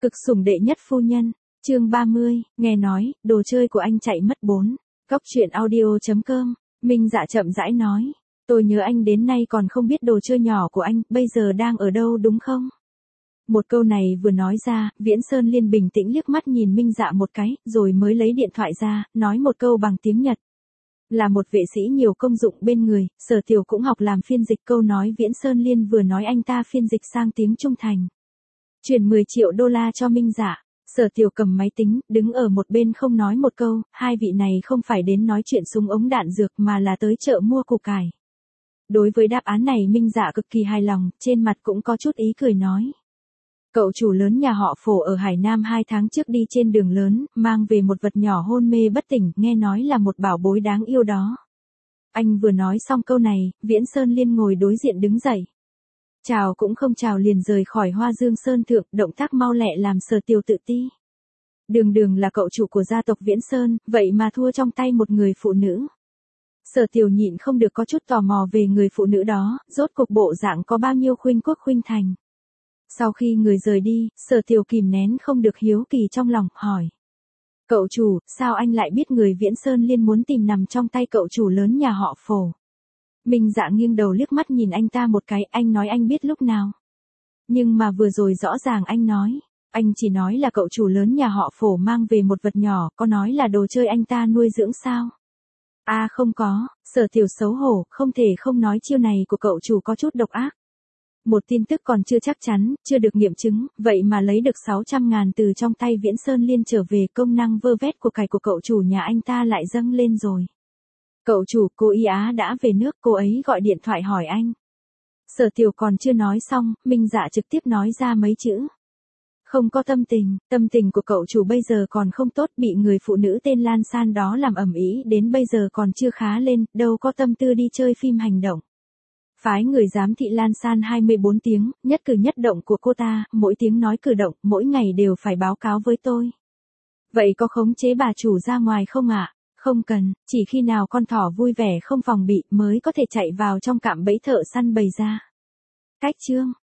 Cực sủng đệ nhất phu nhân, chương 30, nghe nói, đồ chơi của anh chạy mất 4. Góc truyện audio.com, Minh Dạ chậm rãi nói. Tôi nhớ anh đến nay còn không biết đồ chơi nhỏ của anh, bây giờ đang ở đâu đúng không? Một câu này vừa nói ra, Viễn Sơn Liên bình tĩnh liếc mắt nhìn Minh Dạ một cái, rồi mới lấy điện thoại ra, nói một câu bằng tiếng Nhật. Là một vệ sĩ nhiều công dụng bên người, Sở Tiểu cũng học làm phiên dịch, câu nói Viễn Sơn Liên vừa nói anh ta phiên dịch sang tiếng Trung Thành. Chuyển 10 triệu đô la cho Minh Dạ. Sở Tiểu cầm máy tính, đứng ở một bên không nói một câu, hai vị này không phải đến nói chuyện súng ống đạn dược mà là tới chợ mua củ cải. Đối với đáp án này Minh Dạ cực kỳ hài lòng, trên mặt cũng có chút ý cười nói. Cậu chủ lớn nhà họ Phổ ở Hải Nam 2 tháng trước đi trên đường lớn, mang về một vật nhỏ hôn mê bất tỉnh, nghe nói là một bảo bối đáng yêu đó. Anh vừa nói xong câu này, Viễn Sơn Liên ngồi đối diện đứng dậy. Chào cũng không chào liền rời khỏi Hoa Dương Sơn Thượng, động tác mau lẹ làm Sở Tiểu tự ti. Đường Đường là cậu chủ của gia tộc Viễn Sơn, vậy mà thua trong tay một người phụ nữ. Sở Tiểu nhịn không được có chút tò mò về người phụ nữ đó, rốt cuộc bộ dạng có bao nhiêu khuynh quốc khuynh thành. Sau khi người rời đi, Sở Tiểu kìm nén không được hiếu kỳ trong lòng, hỏi. Cậu chủ, sao anh lại biết người Viễn Sơn Liên muốn tìm nằm trong tay cậu chủ lớn nhà họ Phổ? Minh Dạ nghiêng đầu liếc mắt nhìn anh ta một cái, anh nói anh biết lúc nào. Nhưng mà vừa rồi rõ ràng anh nói. Anh chỉ nói là cậu chủ lớn nhà họ Phổ mang về một vật nhỏ, có nói là đồ chơi anh ta nuôi dưỡng sao? À không có, Sở Tiểu xấu hổ, không thể không nói chiêu này của cậu chủ có chút độc ác. Một tin tức còn chưa chắc chắn, chưa được nghiệm chứng, vậy mà lấy được 600.000 từ trong tay Viễn Sơn Liên trở về, công năng vơ vét của cải của cậu chủ nhà anh ta lại dâng lên rồi. Cậu chủ, cô Y Á đã về nước, cô ấy gọi điện thoại hỏi anh. Sở Tiểu còn chưa nói xong, Minh Dạ trực tiếp nói ra mấy chữ. Không có tâm tình của cậu chủ bây giờ còn không tốt, bị người phụ nữ tên Lan San đó làm ầm ĩ đến bây giờ còn chưa khá lên, đâu có tâm tư đi chơi phim hành động. Phái người giám thị Lan San 24 tiếng, nhất cử nhất động của cô ta, mỗi tiếng nói cử động, mỗi ngày đều phải báo cáo với tôi. Vậy có khống chế bà chủ ra ngoài không ạ? Không cần, chỉ khi nào con thỏ vui vẻ không phòng bị mới có thể chạy vào trong cạm bẫy thợ săn bày ra. Cách chương